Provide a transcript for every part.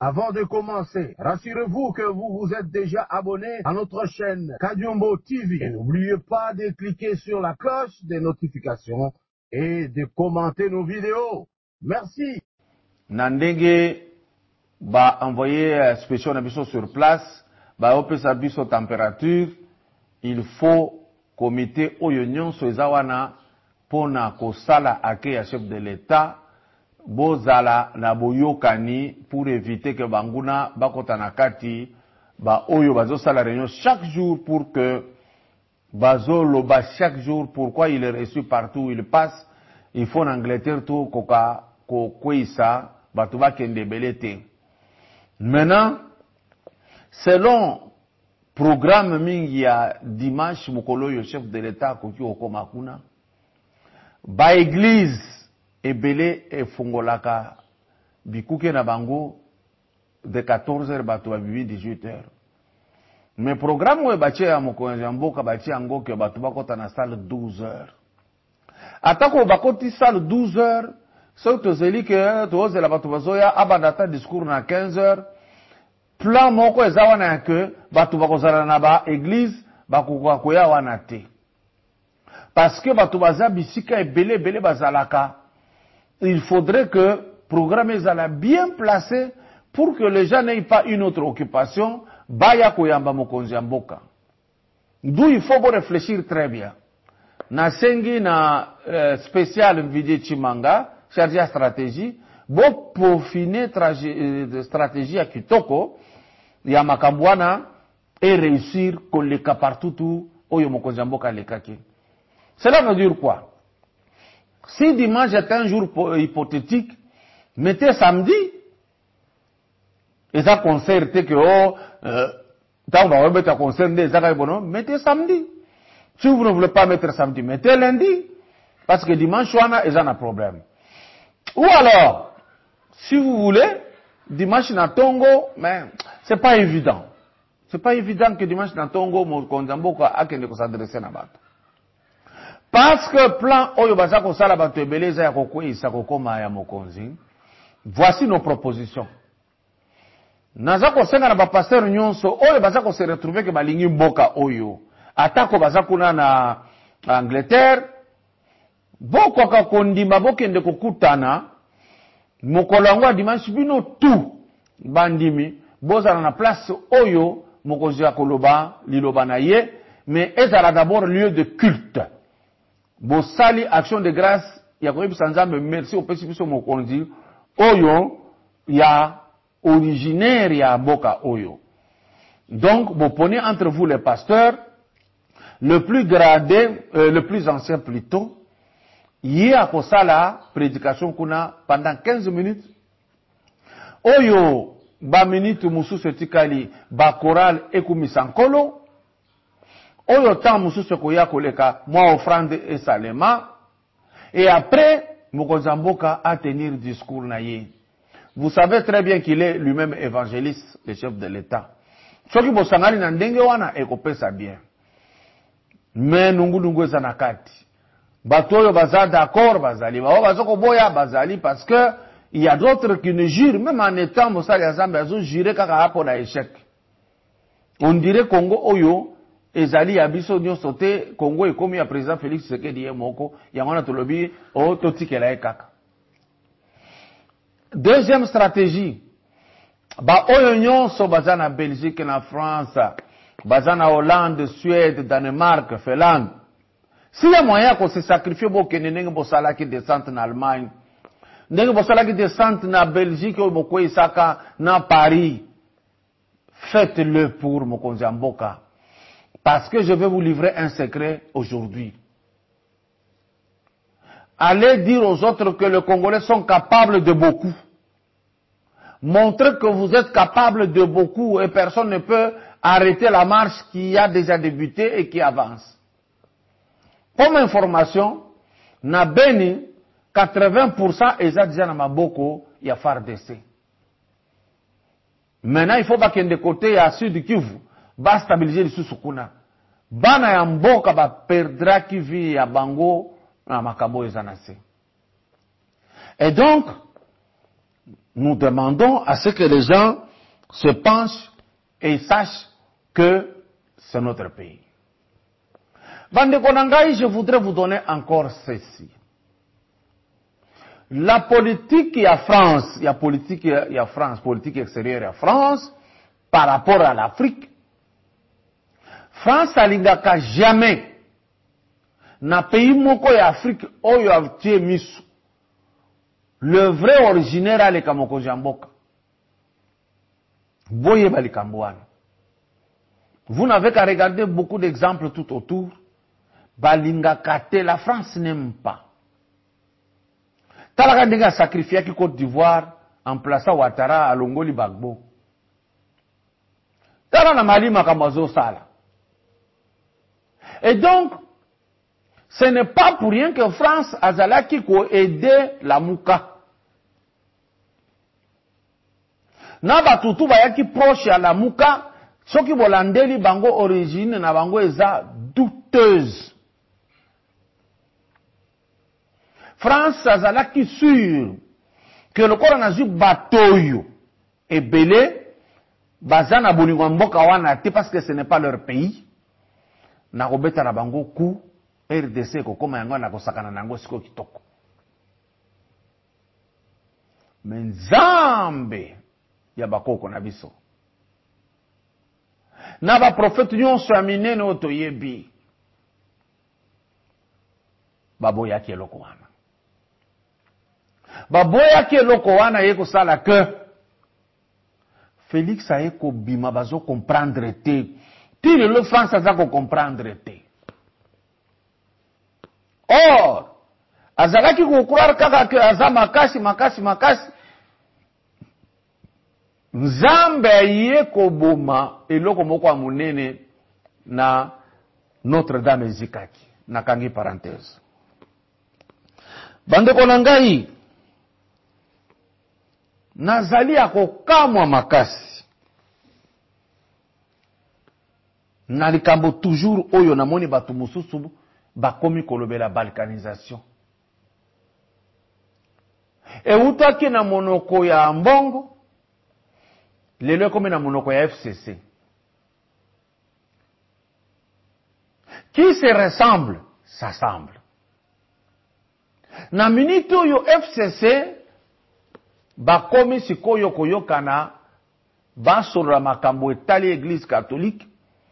Avant de commencer, rassurez-vous que vous vous êtes déjà abonné à notre chaîne Kadiombo TV. Et n'oubliez pas de cliquer sur la cloche des notifications et de commenter nos vidéos. Merci. Nandenge ba envoyer spécial na biso sur place, ba opesa biso température, il faut comité oyo nyonso ezawana pona kosala ake ya chef de l'État. Bozala na boyokani pour éviter que banguna bakota na kati ba oyo bazo sala réunion chaque jour pour que bazo loba chaque jour pourquoi il est reçu partout où il passe. Il faut en Angleterre tout koka ko kwisa batu bakende belete. Maintenant selon programme mingi ya dimanche mukolo yo chef de l'État koki okoma kuna ba église ebele efungolaka bikuke na bango de 14h bato ba 18h. Mais programme we bache ya mokonzi ya mboka bache yango ke bato bakota na salle 12h. Atako bakoti salle 12h, so tozeli ke tozela bato bazoya abandata discours na 15h. Plan moko ezawa na ke bato bakozala na ba église bakoka koya wana te. Parce que bato baza bisika ebele bazalaka. Il faudrait que le programme soit bien placé pour que les gens n'aient pas une autre occupation. Baya koyamba mokonzi ya mboka. D'où il faut réfléchir très bien. Na sengi na spécial Vidi Chimanga, chargé à stratégie, bo peaufiner stratégie à kitoko, ya makambwana et réussir koleka partout où oyo mokonzi ya mboka lekaki. Cela veut dire quoi? Si dimanche est un jour hypothétique, mettez samedi. Et ça concerne que tant qu'on va mettre un concert, mettez samedi. Si vous ne voulez pas mettre samedi, mettez lundi. Parce que dimanche, il y a un problème. Ou alors, si vous voulez, dimanche na Tongo, mais c'est pas évident. C'est pas évident que dimanche na Tongo, mon kondambo a qu'elle ne s'adresse à Nabat. Parce que plan oyo baza kosala bato ebeleza ya kokwisa kokoma ya mokonzi, voici nos propositions. Naza kosenga na ba pasteur nyonso oyo baza ko se retrouver ke balingi mboka oyo. Atako baza kuna na Angleterre, boko ka kondima bokende kokutana mokolo yango dimanche bino tout bandimi bozala na place oyo mokonzi ya koloba liloba na ye, mais ezala d'abord lieu de culte. Bosali action de grâce ya koyebisa nzambe merci opesi biso mokonzi oyo ya originaire ya mboka oyo. Donc vous prenez entre vous les pasteurs le plus gradé le plus ancien plutôt yé a kosala prédication kuna pendant 15 minutes oyo ba minute mususu etikali ba chorale ekumisa nkolo oyo temps mususu koya koleka moi offrande et salema et après mokonzi mboka a tenir discours na ye. Vous savez très bien qu'il est lui-même évangéliste, le chef de l'État. Soki bosangani na ndenge wana ekopesa bien. Mais nungu ezanakati. Bato oyo baza d'accord bazali, ba bazoko boya bazali parce que il y a d'autres qui ne jurent même en étant mosali ya Nzambe azo jurer kaka hapo na échec. On dirait Congo oyo ezali ya biso nyonso te Congo ekomi ya président Félix Tshisekedi ye moko yango na tolobi o totikela ye kaka. Deuxième stratégie, ba oyo nyonso baza na Belgique na France, baza na Hollande, Suède, Danemark, Finlande. Si ya moyen ko se sacrifier bokende ndenge bosalaki descente na Allemagne, ndenge bosalaki descente na Belgique o boko isaka na Paris, faites-le pour mokonzi ya mboka. Parce que je vais vous livrer un secret aujourd'hui. Allez dire aux autres que les Congolais sont capables de beaucoup. Montrez que vous êtes capables de beaucoup et personne ne peut arrêter la marche qui a déjà débuté et qui avance. Comme information, na Beni, 80% eza déjà na maboko ya FARDC. Maintenant, il faut bakende côté ya Sud Kivu, ba stabiliser les sous-sukuna. Bana ya mboka ba perdra kivi ya bango na makabo ezanase. Et donc, nous demandons à ce que les gens se penchent et sachent que c'est notre pays. Bande Konangai, je voudrais vous donner encore ceci. La politique à France, il y a politique extérieure à France, par rapport à l'Afrique. France alingaka jamais na pays moko ya Afrique oyo atie misu. Le vrai originaire aleka moko jamboka. Boye balikambouana. Vous n'avez qu'à regarder beaucoup d'exemples tout autour. Balingaka te, la France n'aime pas. Talaka ndenge sacrifié ki Côte d'Ivoire en plaçant Ouattara à Longoli Bagbo. Tala na Mali makambazo sala. Et donc, ce n'est pas pour rien que France azalaki ko aider la Mouka. Na batutu bayaki proche à la Mouka, soki bolandeli bango origine na bango eza douteuse. France azalaki sûr que le corps n'a eu batoyo et belé bazana bolingo mboka wana te parce que ce n'est pas leur pays. Na robeta na bango ku RDC ko koma yango na kosakana nango siko kitoko. Menzambe ya bakoko na biso. Na ba prophète nyonso ya minene otoyebi. Baboya ki eloko wana. Baboya ki eloko wana yeko sala que Félix a eko bima bazo comprendre te. Tire le France a ko comprendre te. Or, azalaki ko croire kaka que aza makasi. Nzambe yeko boma eloko moko amunene na Notre-Dame ezikaki. Nakangi parenthèse. Bandeko na ngai nazali akokamwa makasi na likambo toujours oyo namoni batu mususu bakomi kolobela balkanisation eutaki na monoko ya mbongo lelo ekomi na monoko ya FCC qui se ressemble s'assemble na minute oyo FCC bakomi sikoyo koyokana basolola makambo etali Église catholique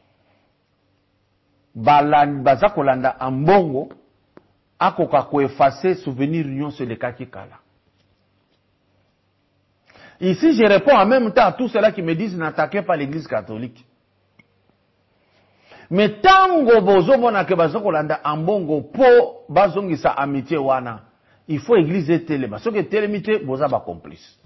baza kolanda ambongo akoka koeffacer souvenir nyonso elekaki kala. Ici je réponds en même temps à tous ceux-là qui me disent n'attaquez pas l'Église catholique. Mais tango bozomona ke bazo kolanda ambongo po bazongisa amitié wana, il faut Église etelema. Ce que telemite boza ba complice.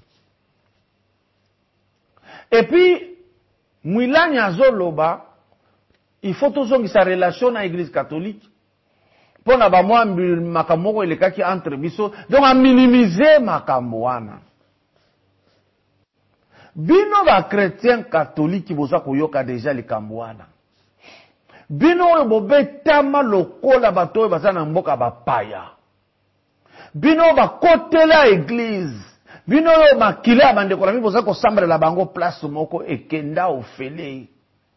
Et puis mwilani azoloba il faut tozongisa relation na Église catholique. Pona ba mwa makamoko elekaki entre biso, donc a minimiser makambo wana. Bino ba chrétien catholique boza koyoka déjà likambo wana. Bino oyo bobetama lokola bato oyo baza na mboka bapaya. Bino bakotela Église. Bino oyo makila ya bandeko na boza kosambela bango place moko ekenda ofele.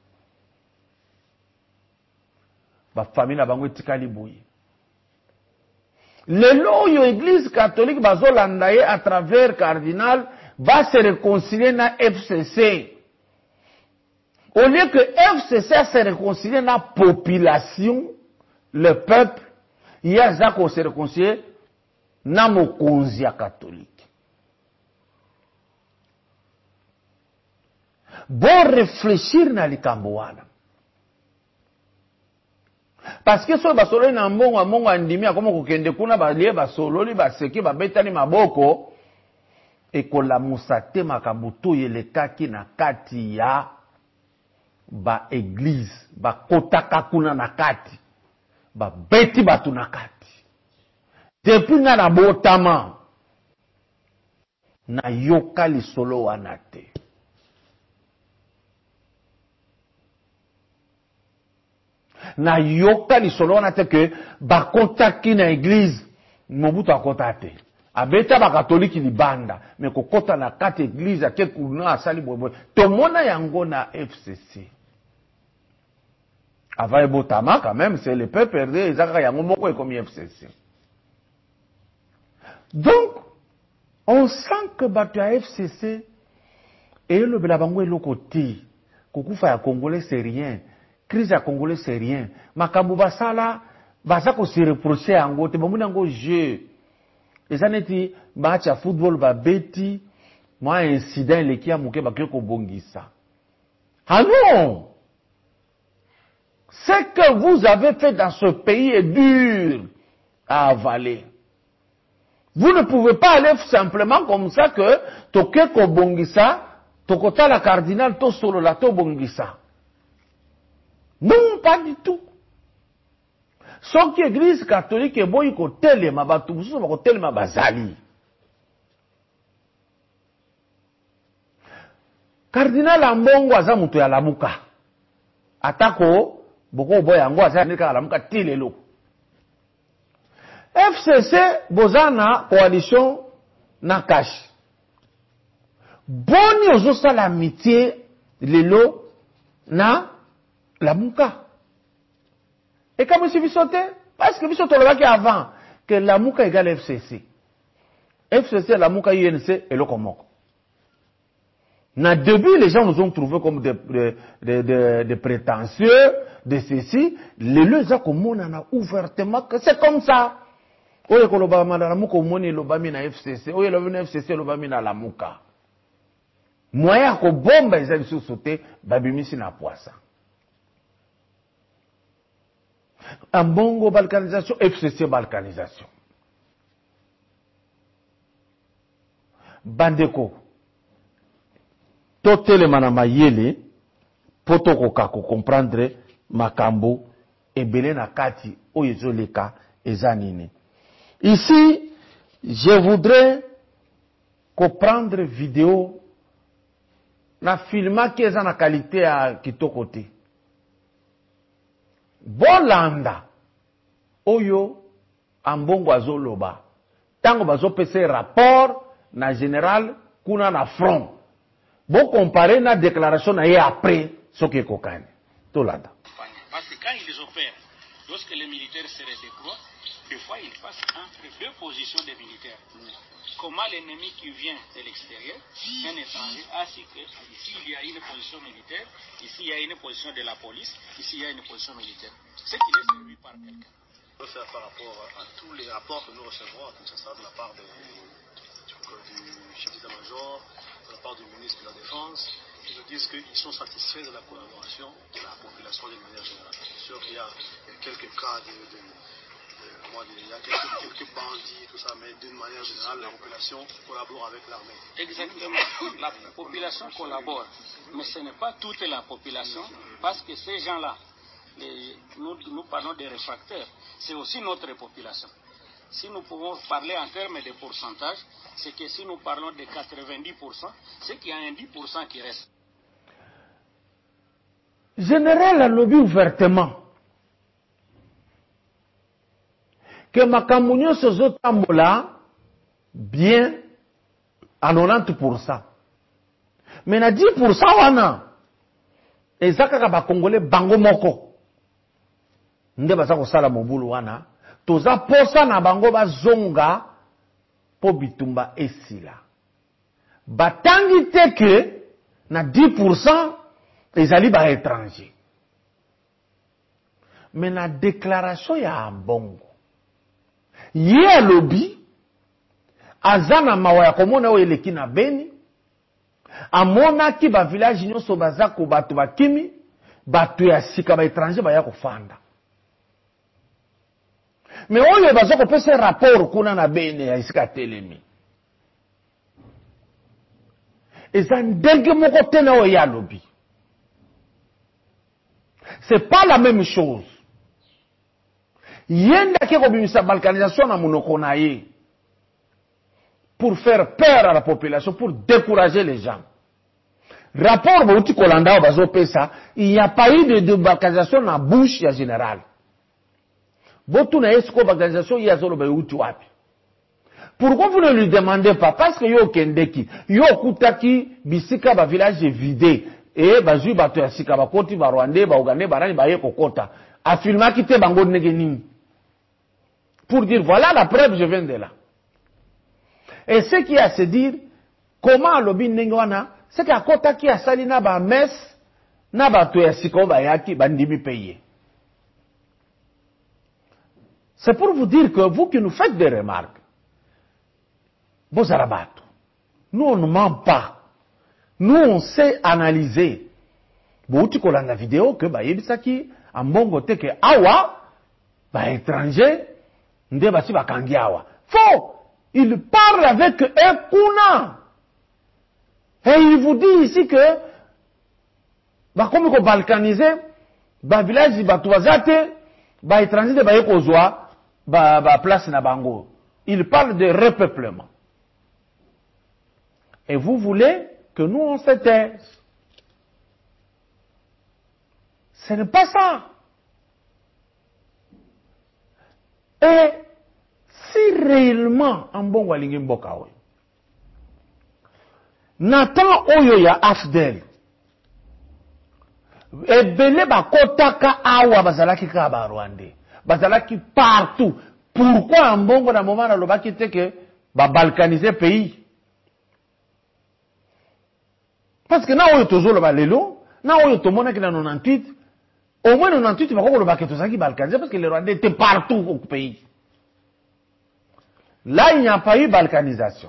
Ba famille na bango etikali boye. Lelo oyo Église catholique bazolanda ye à travers cardinal va se réconcilier na FCC. Au lieu que FCC se réconcilie na population, le peuple, il y a ça qu'on se réconcilie na mokonzi ya catholique. Bon réfléchir na likambo wana. Parce que so basolo na mbongo andimi akoma kokende kuna balie basololi baseki babetani maboko ekola musate makambo to yelekaki na kati ya ba église ba kotaka kuna na kati ba beti batu na kati depuis na botama na yoka lisolo wana te. Na yoka lisolo wana te que ba kotaki na église Mobutu akota te. abeta ba catholique libanda mais kokota na kati église ke kuna asali bobo tomona yango na FCC Avaye Botama, quand même, c'est le peuple perdé, ils ont comme FCC. Donc, on sent que Batua FCC, et le Belabango est le côté, Koukoufa ya Congolais, c'est rien. Crise ya Congolais, c'est rien. Makambu Basala, Basako se reprocher à Ango, te bamouni Ango jeu. Et ça n'est dit, match à football, ba beti, moi, incident, les qui a mouké, ba kyoko bongisa. Ah non! Ce que vous avez fait dans ce pays est dur à avaler. Vous ne pouvez pas aller simplement comme ça que Tokeko Bongisa, Tokota la cardinal, to solo la to Bongisa. Non, pas du tout. Sauf que l'église catholique est bon, il faut telema, batumusu, il faut telema bazali. Cardinal Ambongo aza mutu ya lamuka. Atako, Boko boy ango aza nika alamuka tilelo. FCC bozana coalition na cash. Boni ozosa l'amitié lelo na lamuka. Et comme si vous sautez, parce que vous sautez avant que lamuka égale FCC. FCC lamuka UNC et le komoko. Na début, les gens nous ont trouvé comme des prétentieux, de ceci. Les gens comme on a ouvertement que c'est comme ça. Oye ko loba la muka omoni lobami na FCC. Oye lobami na FCC lobami na la muka. Moya ko bomba ezali sous sauter babimisi na poisa. Ambongo balkanisation, FCC balkanisation. Bandeko. Totele manama yele, poto kokako comprendre makambo, ebele na kati, oyezoleka, ezanine. Ici, je voudrais comprendre vidéo, na filma qui est en qualité à kitokote. Bolanda, oyo, ambongo azoloba. Tango bazo pese rapport, na général, kuna na front. Bon, comparer la déclaration et après ce qui est cocaïne. Tout là. Parce que quand ils opèrent, lorsque les militaires se redéploient, des fois ils passent entre deux positions des militaires. Comment l'ennemi qui vient de l'extérieur, un étranger, ainsi que ici il y a une position militaire, ici il y a une position de la police, ici il y a une position militaire. C'est qu'il est servi par quelqu'un. On peut faire par rapport à tous les rapports que nous recevons à Kinshasa de la part du chef d'état-major, de la part du ministre de la Défense, qui nous disent qu'ils sont satisfaits de la collaboration de la population de manière générale. Bien sûr qu'il y a quelques cas il y a quelques bandits, tout ça, mais d'une manière générale, la population collabore avec l'armée. Exactement. La population collabore, mais ce n'est pas toute la population, parce que ces gens-là, nous parlons des réfractaires, c'est aussi notre population. Si nous pouvons parler en termes de pourcentage, c'est que si nous parlons de 90%, c'est qu'il y a un 10% qui reste. Général a lobby ouvertement que Makamounio se zotambola bien à 90%. Mais na 10% wana ezaka ba Congolais bango moko. Nde baza ko sala mobulu wana toza posa na bango bazonga po bitumba esila. Batangi teke na 10% ezali ba étranger. Mais na déclaration ya Ambongo ye lobby azana mawa ya komona o eleki na Beni amona ki ba village nyonso bazako bato bakimi bato ya sika ba étranger ba ya kofanda. Mais oyo bazako pesa rapport kuna na Beni ya isika telemi. Eza ndenge moko tena o ya lobby. C'est pas la même chose. Yenda ke kobimisa balkanisation na monoko na ye pour faire peur à la population, pour décourager les gens. Rapport bauti kolanda bazo pesa, il n'y a pas eu de balkanisation na bouche ya général. Botu na esko balkanisation ya zolo bauti wapi. Pourquoi vous ne lui demandez pas? Parce que yo kendeki, yo kutaki, bisika ba village vidé, et bazui bato ya sika ba koti ba Rwandais, ba Ougandais, ba rani ba ye kokota. Affirma kite bango negeni. Pour dire, voilà la preuve, je viens de là. Et ce qui a à se dire, comment alobi nengwana, c'est qu'à kota qui a sali na ba mes, na bato ya sika ba yaki, bandimi paye. C'est pour vous dire que vous qui nous faites des remarques, Bozarabato, nous on ne ment pas. Nous on sait analyser. Bouti kolanda vidéo que ba yebisaki ambongo te que awa ba étranger nde basi bakangi awa. Faux. Il parle avec un kuna. Et il vous dit ici que ba comme ko balkaniser ba village ba toazate ba étranger de ba yekozwa ba place na bango. Il parle de repeuplement. Et vous voulez que nous on se taise. Ce n'est pas ça. Et si réellement en bon walingi mboka we, Nathan oyo ya Afdel, ebele bakotaka awa bazalaki ka ba Rwandais, bazalaki partout. Pourquoi en bongo na moment na lobaki te que ba balkaniser pays? Parce que na oyo tozolo ba lelo, na oyo tomona ki na 98, au moins 98 bakoko lobaki tozaki balkaniser parce que les Rwandais étaient partout au pays. Là, il n'y a pas eu balkanisation.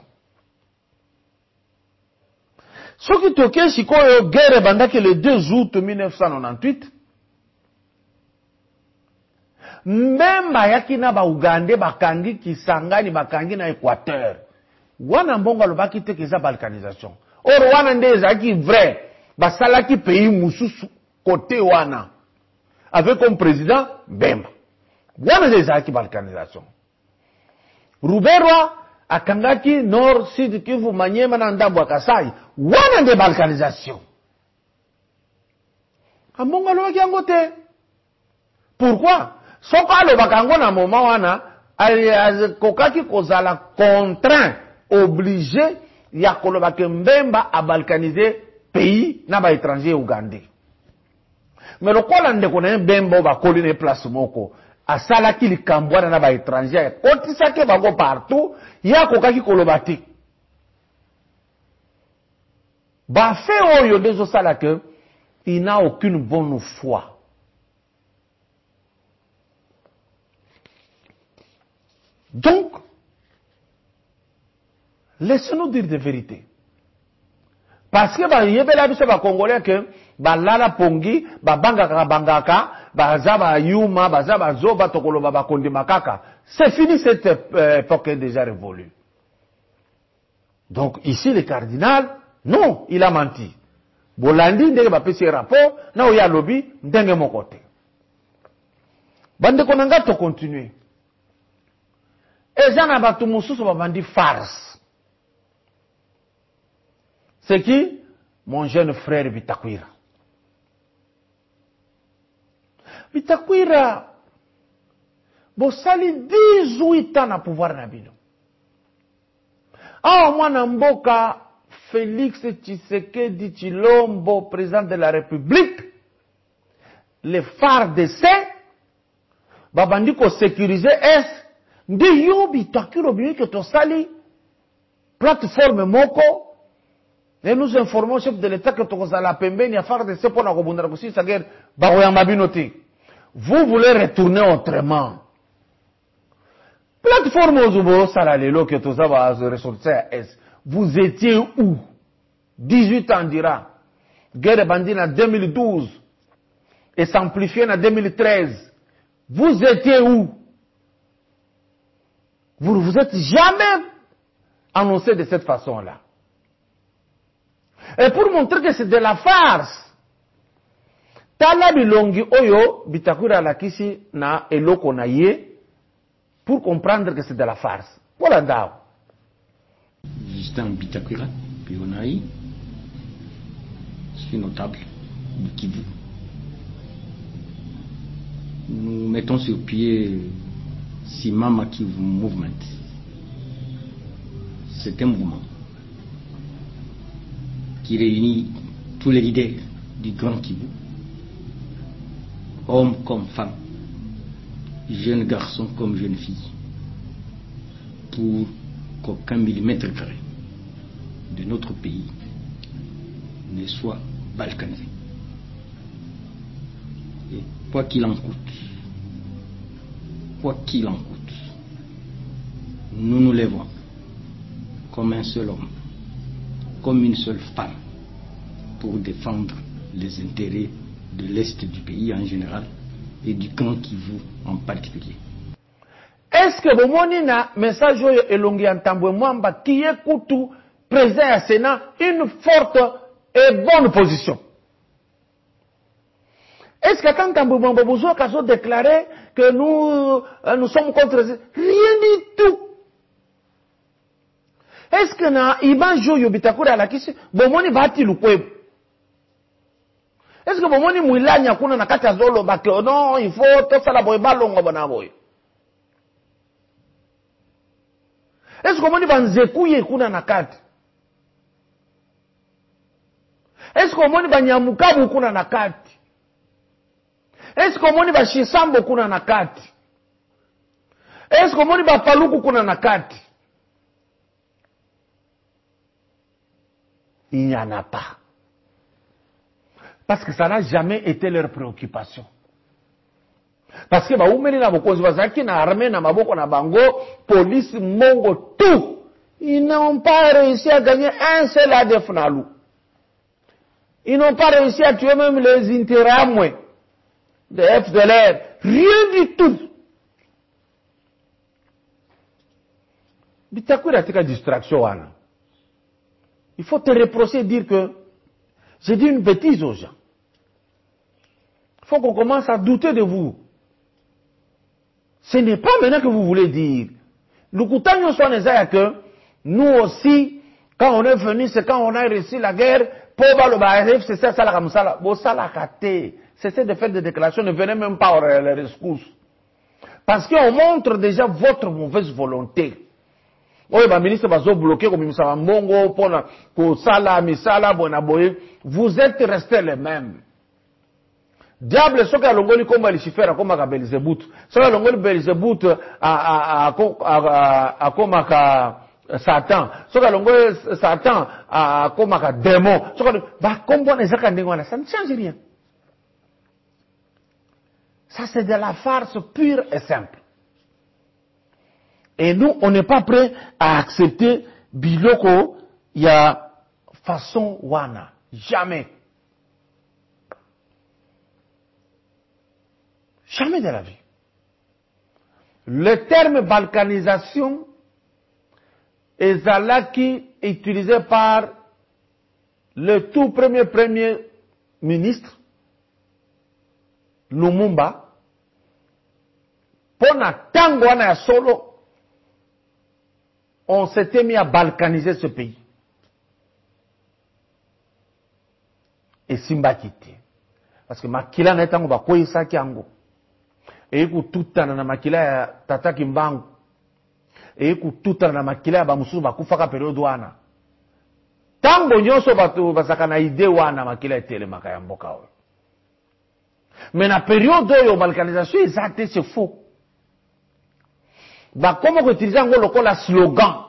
Ce qui toquait, c'est que guerre bandaki le 2 août 1998, même bayaki na ba Ougandais bakangi Kisangani bakangi na Équateur. Wana mbongo lobaki te keza balkanisation. Or wana nde ezaki vrai, basalaki pays mususu côté wana. Avec comme président Bemba. Wana nde ezaki balkanisation. Ruberwa akangaki Nord, Sud, Kivu, Maniema na Ndambo Kasai. Wana nde balkanisation. Ambongo lobaki yango te. Pourquoi? Soka alobaka yango na moment wana kokaki kozala contraint, obligé ya kolobaka Mbemba a balkaniser pays na ba étranger ougandais. Mais lokola ndeko na Mbemba ba koli na place moko asalaki likambwana na ba étranger kotisaki bango partout ya kokaki kolobati. Ba fait oyo dezo sala que il n'a aucune bonne foi. Donc, laissez-nous dire des vérités. Parce que bah yebela biso ba Congolais que ba lala pongi, ba bangaka, ba zaba yuma, ba zaba zoba tokoloba ba kondi makaka. C'est fini, cette époque est déjà révolue. Donc ici le cardinal, non, il a menti. Bolandi ndenge ba pesi rapport, na oya lobby ndenge mon côté. Bande konanga to continuer. Et j'en ai battu moussousou ba bandi farce. C'est qui? Mon jeune frère Bitakwira. Bitakwira, bosali 18 ans na pouvoir na bino. Ah, moi Namboka, Félix Tshisekedi Tshilombo, président de la République, les phares d'essai, babandi ko sécuriser est, ndi yo Bitakwira biyo que to sali, plateforme moko, et nous informons le chef de l'État que Tokozala Pembeni a fait de ce pour la rebondir aussi, c'est-à-dire, vous voulez retourner autrement. Plateforme Ozubo, Salalelo, que Tozaba ressortir est. Vous étiez où? 18 ans dira. Guerre bandine en 2012. Et s'amplifier en 2013. Vous étiez où? Vous ne vous êtes jamais annoncé de cette façon-là. Et pour montrer que c'est de la farce, tala bilongi oyo Bitakwira lakisi na eloko na ye pour comprendre que c'est de la farce. Voilà ndao. Justin Bitakwira, Pionaï, je suis notable du Kivu. Nous mettons sur pied Simama Kivu Movement. c'est un mouvement qui réunit tous les leaders du Grand Kivu, hommes comme femmes, jeunes garçons comme jeunes filles, pour qu'aucun millimètre carré de notre pays ne soit balkanisé. Et quoi qu'il en coûte, nous nous lèvons comme un seul homme, comme une seule femme, pour défendre les intérêts de l'Est du pays en général et du Grand Kivu en particulier. Est-ce que vous avez un message elongi Ntambwe Mwamba qui écoute président à Sénat une forte et bonne position? Est-ce que quand Ntambwe Mwamba Bouzo a déclaré que nous sommes contre rien du tout? Est-ce que na Ibanjo Yobitakura la kisi bomoni bati lukwebu? Est-ce que bomoni mwilanya kuna na kati ya zolo bake non il faut to sala boy balongo bana boy? Est-ce que bomoni banzekuye kuna na kati? Est-ce que bomoni banyamukabu kuna na kati? Est-ce que bomoni bashisambo kuna na kati? Est-ce que bomoni bapaluku kuna na kati? Il n'y en a pas. Parce que ça n'a jamais été leur préoccupation. Parce que baoumeli na bokonzi bazaki na armée na maboko na bango, police, mongo, tout. Ils n'ont pas réussi à gagner un seul ADF Nalou. Ils n'ont pas réussi à tuer même les interamoués de FDLR. Rien du tout. Bitakwira tika distraction wana. Il faut te reprocher et dire que j'ai dit une bêtise aux gens. Il faut qu'on commence à douter de vous. Ce n'est pas maintenant que vous voulez dire. L'Ukutanyo soit nécessaire que nous aussi, quand on est venu, c'est quand on a réussi la guerre, pour le barrif, c'est ça, la ramsala. Bon, ça l'a raté. Cessez de faire des déclarations, ne venez même pas aux rescousse. Parce qu'on montre déjà votre mauvaise volonté. Oui, le ministre va se bloquer comme il s'en mongo pour sala, misala, bonaboye. Vous êtes restés les mêmes. Diable, ce que l'ongoli comme les chiffres, comme à Belzébout. Ce que l'ongoli Belzébout à comme à Satan. Ce que l'ongoli Satan à comme à démon. Ce que bah comme bon les acandingwana, ça ne change rien. Ça c'est de la farce pure et simple. Et nous, on n'est pas prêt à accepter Biloko, il y a façon wana. Jamais. Jamais de la vie. Le terme balkanisation est qui utilisé par le tout premier ministre, Lumumba, pour na tango wana solo, on s'était mis à balkaniser ce pays. Et Simba quitté. Parce que makila na etango bakoyi saki ango. Et ku tutana na makila ya tata kimbangu. Et ku tutana na makila ya bamususu bakufaka periode wana. Tango nyonso batu basaka na ide wana makila etele makaya mboka oyo. Mais na période oyo balkanisation ezate c'est faux. Bah, comment utiliser un lokola slogan?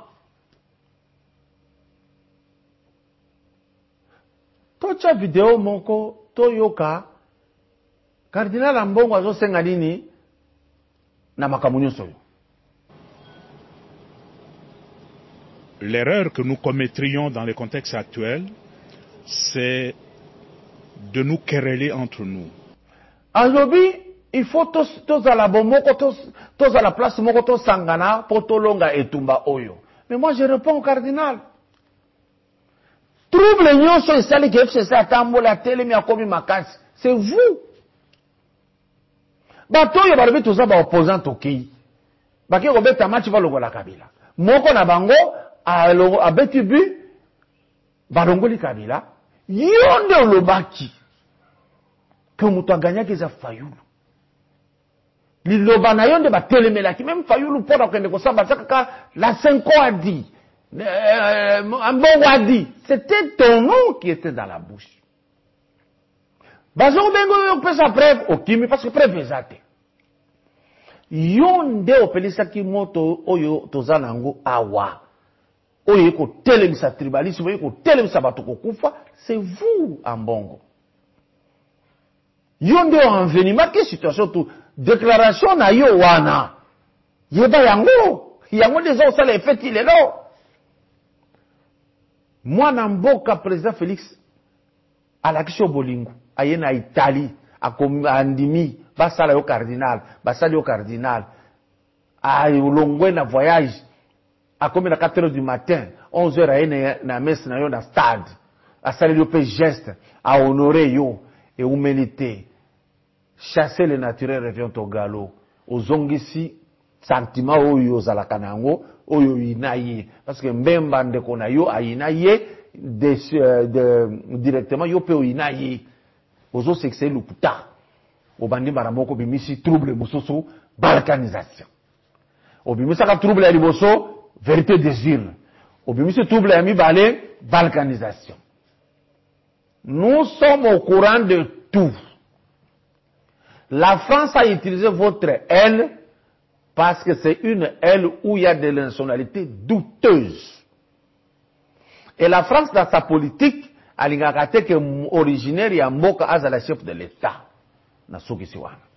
Tocha vidéo moko toyoka Cardinal Ambongo azo senga nini na makamunyo soyo. L'erreur que nous commettrions dans le contexte actuel, c'est de nous quereller entre nous. Alobi il faut tous à la bomoko, tous à la place moko, tous sangana, potolonga et tumba oyo. Mais moi je réponds au cardinal. Trouble nyonso esali ke FCC atambola telemi akomi makasi. C'est vous. Bato yo balobi toza ba opposant toki. Baki ko beta match va longola Kabila. Moko na bango a beti bu balongoli Kabila. Yonde lobaki. Que mutu aganyaki za Fayulu. Liloba na yonde ba telemelaki même Fayulu pona kende ko samba saka la 5 ans a dit Mbongo a dit, c'était ton nom qui était dans la bouche. Bazo bengo yo pesa preuve okimi parce que preuve ezate. Yonde opelisa ki moto oyo tozanango awa. Oyo ko telemisa tribalisme, oyo ko telemisa bato kokufa, c'est vous Mbongo. Yonde envenima ke situation tout déclaration na yo wana. Yeba yango déjà osala effet lelo. Moi Mboka président Félix à l'action bolingo. Aye na Italie, andimi, basala yo cardinal, basala yo cardinal, a longwe na voyage, a comme na 4h du matin, 11h aye na messe na yo na stade, a sali yo pe geste, a honorer yo, et humilité, chasser le naturel revient au galop, aux ongisi, sentiment oyo zalaka nango, oyo inaye, parce que mbemba ndeko na yo a inaye, directement yo pe o inaye, ozo sexe lukuta obandi maramoko bimisi trouble mososo balkanisation obimisa ka trouble ya liboso vérité désir obimisi trouble ya mibale balkanisation. Nous sommes au courant de tout. La France a utilisé votre aile parce que c'est une aile où il y a de nationalités douteuses. Et la France dans sa politique alingakate que originaire ya mboka azala chef de l'État na soki siwana.